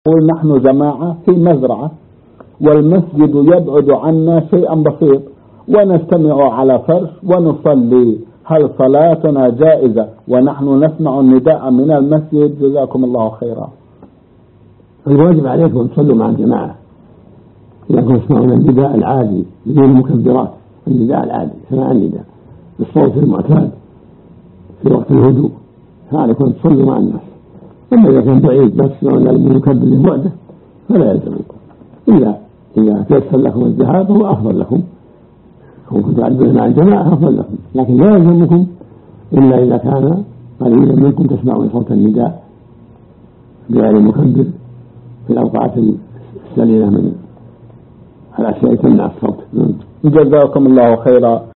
نقول نحن جماعة في مزرعة والمسجد يبعد عنا شيئا بسيط ونجتمع على فرش ونصلي، هل صلاتنا جائزة ونحن نسمع النداء من المسجد؟ جزاكم الله خيرا. الواجب عليكم أن تصلوا مع الجماعة إذا كنتم تسمعون النداء العادي بدون المكبرات، النداء العادي سماع النداء بالصوت المعتاد في وقت الهدوء، فعليكم أن تصلوا مع الناس. أما إذا كان بعيد لا تسمعون المكبر لبعده فلا يلزمكم، إذا تيسر لكم الذهاب فهو أفضل لكم، كنتم تعدون مع الجماعة أفضل لكم، لكن لا يلزمكم إلا إذا كان قريبا منكم تسمعون صوت النداء بغير المكبر في الأوقات السليمة من الأشياء تمنع الصوت. جزاكم الله خيرا.